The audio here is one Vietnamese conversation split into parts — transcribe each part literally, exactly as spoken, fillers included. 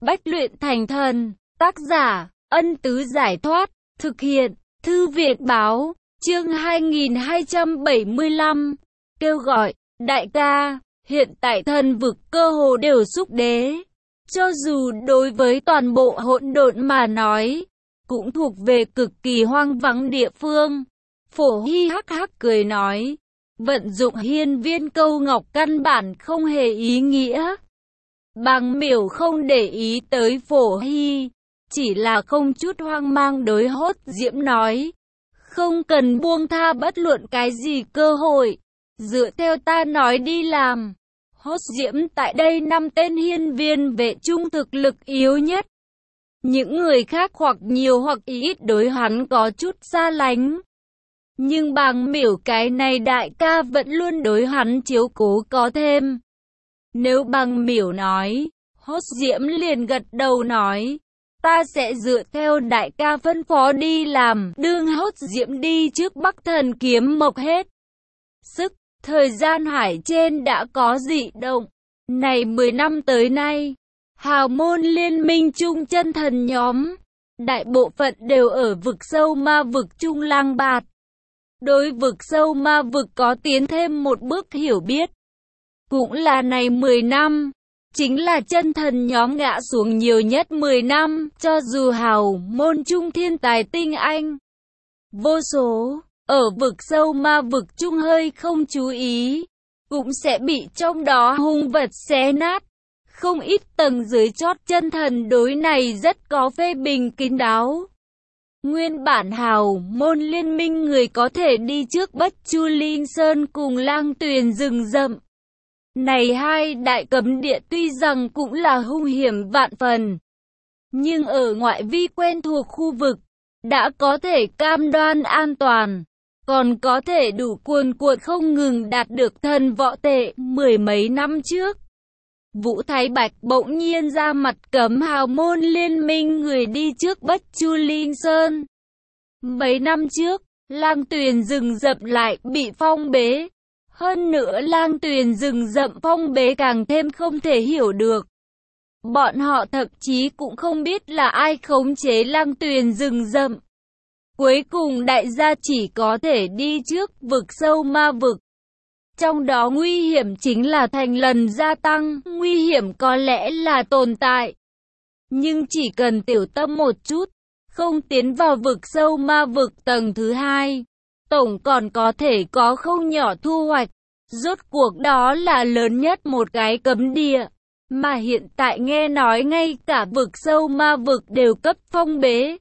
Bách luyện thành thần, tác giả, Ân Tứ Giải Thoát, thực hiện, Thư viện Báo, chương hai nghìn hai trăm bảy mươi lăm, kêu gọi, đại ca, hiện tại thần vực cơ hồ đều xúc đế. Cho dù đối với toàn bộ hỗn độn mà nói, cũng thuộc về cực kỳ hoang vắng địa phương. Phổ Hy hắc hắc cười nói, vận dụng hiên viên câu ngọc căn bản không hề ý nghĩa. Bàng Miểu không để ý tới Phổ Hy, chỉ là không chút hoang mang đối Hốt Diễm nói, không cần buông tha bất luận cái gì cơ hội, dựa theo ta nói đi làm. Hốt Diễm tại đây năm tên hiên viên vệ trung thực lực yếu nhất. Những người khác hoặc nhiều hoặc ít đối hắn có chút xa lánh. Nhưng Bàng Miểu cái này đại ca vẫn luôn đối hắn chiếu cố có thêm. Nếu Bàng Miểu nói, Hốt Diễm liền gật đầu nói, ta sẽ dựa theo đại ca phân phó đi làm. Đương Hốt Diễm đi trước Bắc Thần Kiếm Mộc hết sức, thời gian hải trên đã có dị động. Này mười năm tới nay, hào môn liên minh chung chân thần nhóm, đại bộ phận đều ở vực sâu ma vực chung lang bạt. Đối vực sâu ma vực có tiến thêm một bước hiểu biết. Cũng là này mười năm, chính là chân thần nhóm ngã xuống nhiều nhất mười năm, cho dù hào môn chung thiên tài tinh anh vô số, ở vực sâu ma vực chung hơi không chú ý, cũng sẽ bị trong đó hung vật xé nát. Không ít tầng dưới chót chân thần đối này rất có phê bình kín đáo. Nguyên bản hào môn liên minh người có thể đi trước Bất Chu Linh Sơn cùng Lang Tuyền rừng rậm. Này hai đại cấm địa tuy rằng cũng là hung hiểm vạn phần, nhưng ở ngoại vi quen thuộc khu vực, đã có thể cam đoan an toàn, còn có thể đủ cuồn cuộn không ngừng đạt được thần võ tệ. Mười mấy năm trước, Vũ Thái Bạch bỗng nhiên ra mặt cấm hào môn liên minh người đi trước Bất Chu Linh Sơn. Mấy năm trước, Lang Tuyền rừng rậm lại bị phong bế. Hơn nữa Lang Tuyền rừng rậm phong bế càng thêm không thể hiểu được. Bọn họ thậm chí cũng không biết là ai khống chế Lang Tuyền rừng rậm. Cuối cùng đại gia chỉ có thể đi trước vực sâu ma vực. Trong đó nguy hiểm chính là thành lần gia tăng, nguy hiểm có lẽ là tồn tại. Nhưng chỉ cần tiểu tâm một chút, không tiến vào vực sâu ma vực tầng thứ hai, tổng còn có thể có không nhỏ thu hoạch. Rốt cuộc đó là lớn nhất một cái cấm địa, mà hiện tại nghe nói ngay cả vực sâu ma vực đều cấp phong bế.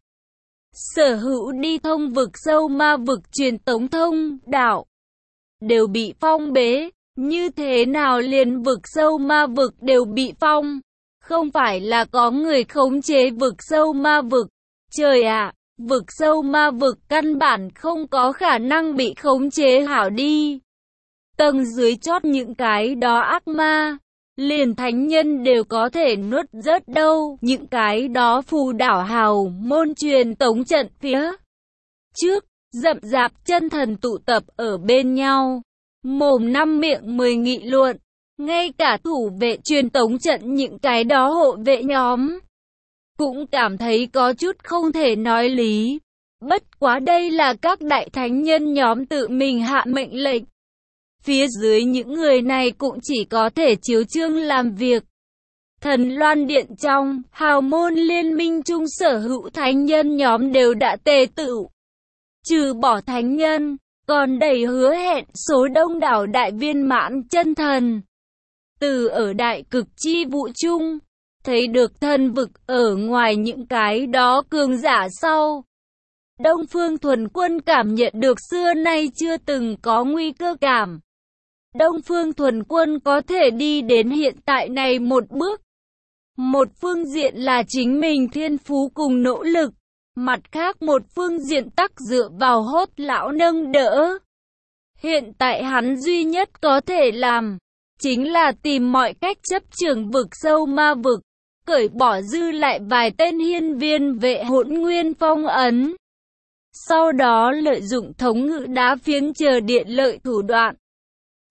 Sở hữu đi thông vực sâu ma vực truyền tống thông đạo đều bị phong bế. Như thế nào liền vực sâu ma vực đều bị phong? Không phải là có người khống chế vực sâu ma vực? Trời ạ, vực sâu ma vực căn bản không có khả năng bị khống chế hảo đi. Tầng dưới chót những cái đó ác ma, liền thánh nhân đều có thể nuốt rớt đâu. Những cái đó phù đảo hào môn truyền tống trận phía trước, rậm rạp chân thần tụ tập ở bên nhau, mồm năm miệng mười nghị luận. Ngay cả thủ vệ truyền tống trận những cái đó hộ vệ nhóm cũng cảm thấy có chút không thể nói lý. Bất quá đây là các đại thánh nhân nhóm tự mình hạ mệnh lệnh. Phía dưới những người này cũng chỉ có thể chiếu chương làm việc. Thần Loan Điện trong, hào môn liên minh chung sở hữu thánh nhân nhóm đều đã tề tựu. Trừ bỏ thánh nhân, còn đầy hứa hẹn số đông đảo đại viên mãn chân thần. Từ ở đại cực chi vũ chung, thấy được thần vực ở ngoài những cái đó cường giả sau. Đông Phương Thuần Quân cảm nhận được xưa nay chưa từng có nguy cơ cảm. Đông Phương Thuần Quân có thể đi đến hiện tại này một bước. Một phương diện là chính mình thiên phú cùng nỗ lực, mặt khác một phương diện tắc dựa vào Hốt lão nâng đỡ. Hiện tại hắn duy nhất có thể làm, chính là tìm mọi cách chấp trưởng vực sâu ma vực, cởi bỏ dư lại vài tên hiên viên vệ hỗn nguyên phong ấn. Sau đó lợi dụng thống ngự đá phiến chờ điện lợi thủ đoạn,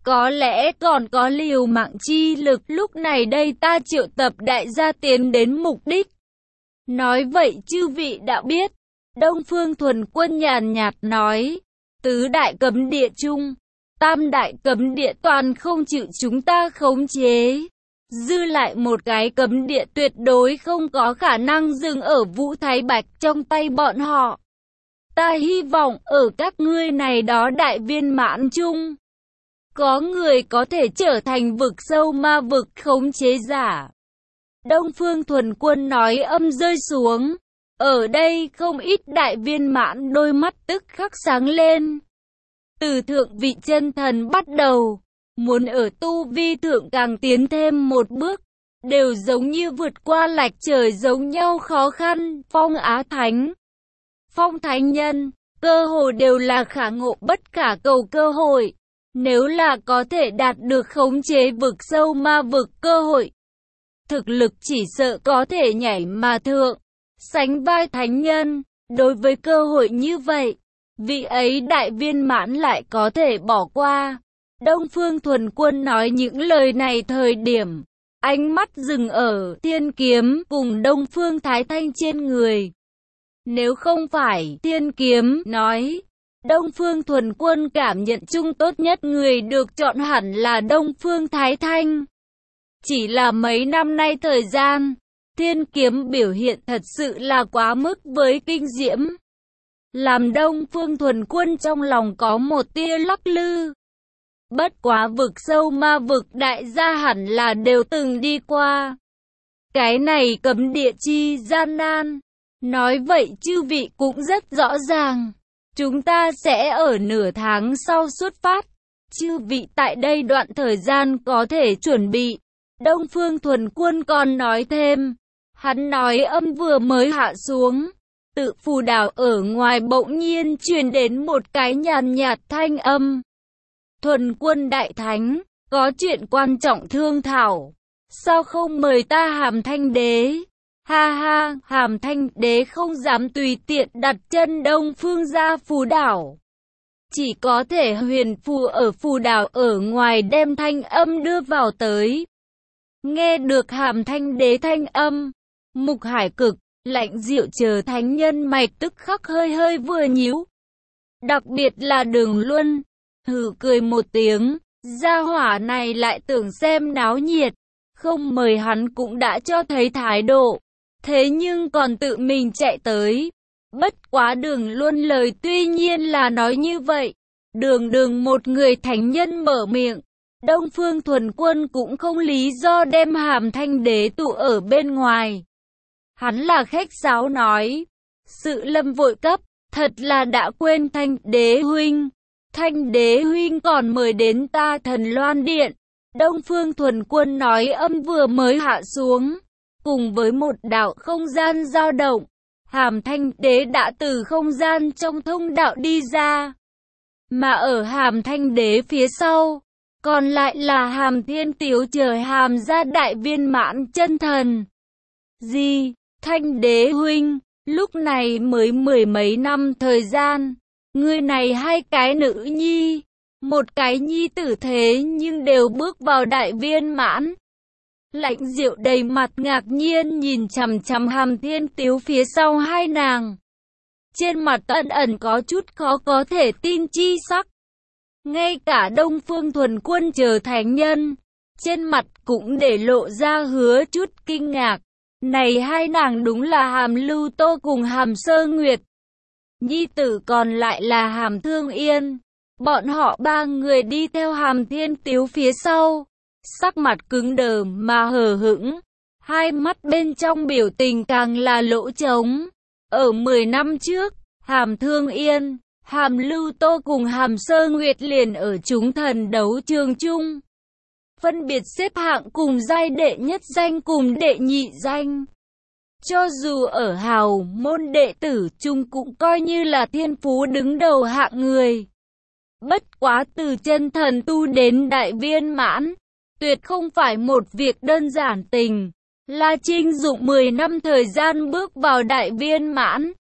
có lẽ còn có liều mạng chi lực. Lúc này đây ta triệu tập đại gia tiến đến mục đích. Nói vậy chư vị đã biết. Đông Phương Thuần Quân nhàn nhạt nói, tứ đại cấm địa chung, tam đại cấm địa toàn không chịu chúng ta khống chế. Dư lại một cái cấm địa tuyệt đối không có khả năng dừng ở Vũ Thái Bạch trong tay bọn họ. Ta hy vọng ở các ngươi này đó đại viên mãn chung, có người có thể trở thành vực sâu ma vực khống chế giả. Đông Phương Thuần Quân nói âm rơi xuống. Ở đây không ít đại viên mãn đôi mắt tức khắc sáng lên. Từ thượng vị chân thần bắt đầu, muốn ở tu vi thượng càng tiến thêm một bước, đều giống như vượt qua lạch trời giống nhau khó khăn. Phong Á Thánh, Phong Thánh Nhân, cơ hội đều là khả ngộ bất khả cầu cơ hội. Nếu là có thể đạt được khống chế vực sâu ma vực cơ hội, thực lực chỉ sợ có thể nhảy mà thượng, sánh vai thánh nhân. Đối với cơ hội như vậy, vị ấy đại viên mãn lại có thể bỏ qua. Đông Phương Thuần Quân nói những lời này thời điểm, ánh mắt dừng ở Thiên Kiếm cùng Đông Phương Thái Thanh trên người. Nếu không phải Thiên Kiếm nói, Đông Phương Thuần Quân cảm nhận chung tốt nhất người được chọn hẳn là Đông Phương Thái Thanh. Chỉ là mấy năm nay thời gian, Thiên Kiếm biểu hiện thật sự là quá mức với kinh diễm, làm Đông Phương Thuần Quân trong lòng có một tia lắc lư. Bất quá vực sâu ma vực đại gia hẳn là đều từng đi qua. Cái này cấm địa chi gian nan. Nói vậy chư vị cũng rất rõ ràng. Chúng ta sẽ ở nửa tháng sau xuất phát. Chư vị tại đây đoạn thời gian có thể chuẩn bị. Đông Phương Thuần Quân còn nói thêm. Hắn nói âm vừa mới hạ xuống. Tự phù đảo ở ngoài bỗng nhiên truyền đến một cái nhàn nhạt thanh âm. Thuần Quân Đại Thánh, có chuyện quan trọng thương thảo. Sao không mời ta Hàm Thanh Đế? Ha ha, Hàm Thanh Đế không dám tùy tiện đặt chân Đông Phương ra phù đảo. Chỉ có thể huyền phù ở phù đảo ở ngoài đem thanh âm đưa vào tới. Nghe được Hàm Thanh Đế thanh âm, Mục Hải Cực, Lạnh Diệu chờ thánh nhân mạch tức khắc hơi hơi vừa nhíu. Đặc biệt là Đường Luân, hừ cười một tiếng, gia hỏa này lại tưởng xem náo nhiệt, không mời hắn cũng đã cho thấy thái độ, thế nhưng còn tự mình chạy tới. Bất quá Đường Luân lời tuy nhiên là nói như vậy, đường đường một người thánh nhân mở miệng, Đông Phương Thuần Quân cũng không lý do đem Hàm Thanh Đế tụ ở bên ngoài. Hắn là khách sáo nói, sự lâm vội cấp, thật là đã quên Thanh Đế huynh. Thanh Đế huynh còn mời đến ta Thần Loan Điện. Đông Phương Thuần Quân nói âm vừa mới hạ xuống, cùng với một đạo không gian dao động, Hàm Thanh Đế đã từ không gian trong thông đạo đi ra. Mà ở Hàm Thanh Đế phía sau, còn lại là Hàm Thiên Tiếu chờ Hàm gia đại viên mãn chân thần. Gì? Thanh Đế huynh, lúc này mới mười mấy năm thời gian, người này hai cái nữ nhi, một cái nhi tử thế nhưng đều bước vào đại viên mãn. Lạnh Diệu đầy mặt ngạc nhiên nhìn chằm chằm Hàm Thiên Tiếu phía sau hai nàng. Trên mặt ẩn ẩn có chút khó có thể tin chi sắc. Ngay cả Đông Phương Thuần Quân chờ thánh nhân, trên mặt cũng để lộ ra hứa chút kinh ngạc. Này hai nàng đúng là Hàm Lưu Tô cùng Hàm Sơ Nguyệt. Nhi tử còn lại là Hàm Thương Yên. Bọn họ ba người đi theo Hàm Thiên Tiếu phía sau, sắc mặt cứng đờ mà hờ hững, hai mắt bên trong biểu tình càng là lỗ trống. Ở mười năm trước, Hàm Thương Yên, Hàm Lưu Tô cùng Hàm Sơ Nguyệt liền ở chúng thần đấu trường chung, phân biệt xếp hạng cùng giai đệ nhất danh cùng đệ nhị danh. Cho dù ở hào môn đệ tử chung cũng coi như là thiên phú đứng đầu hạng người. Bất quá từ chân thần tu đến đại viên mãn, tuyệt không phải một việc đơn giản tình. La Trinh dụng mười năm thời gian bước vào đại viên mãn.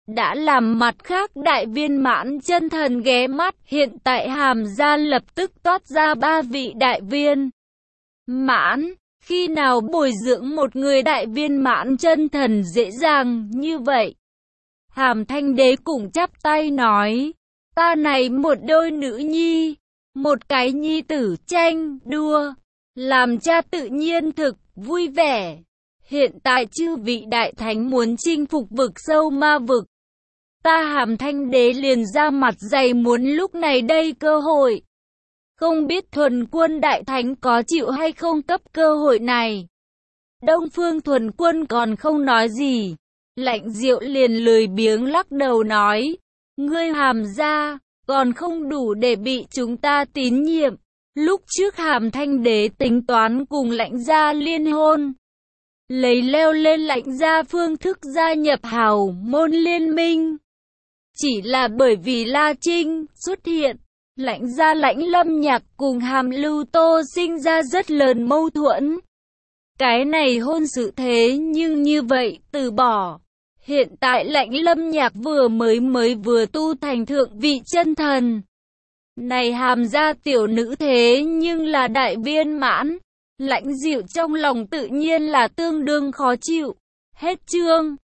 đã làm mặt khác đại viên mãn chân thần ghé mắt. Hiện tại Hàm gia lập tức toát ra ba vị đại viên mãn. Khi nào bồi dưỡng một người đại viên mãn chân thần dễ dàng như vậy? Hàm Thanh Đế cũng chắp tay nói, ta này một đôi nữ nhi, một cái nhi tử tranh đua, làm cha tự nhiên thực vui vẻ. Hiện tại chư vị đại thánh muốn chinh phục vực sâu ma vực, ta Hàm Thanh Đế liền ra mặt dày muốn lúc này đây cơ hội. Không biết Thuần Quân đại thánh có chịu hay không cấp cơ hội này. Đông Phương Thuần Quân còn không nói gì, Lãnh Diệu liền lười biếng lắc đầu nói, ngươi Hàm gia còn không đủ để bị chúng ta tín nhiệm. Lúc trước Hàm Thanh Đế tính toán cùng Lãnh gia liên hôn, lấy leo lên Lãnh gia phương thức gia nhập hào môn liên minh. Chỉ là bởi vì La Trinh xuất hiện, Lãnh gia Lãnh Lâm Nhạc cùng Hàm Lưu Tô sinh ra rất lớn mâu thuẫn. Cái này hôn sự thế nhưng như vậy từ bỏ. Hiện tại Lãnh Lâm Nhạc vừa mới mới vừa tu thành thượng vị chân thần. Này Hàm gia tiểu nữ thế nhưng là đại viên mãn. Lãnh Diệu trong lòng tự nhiên là tương đương khó chịu. Hết chương.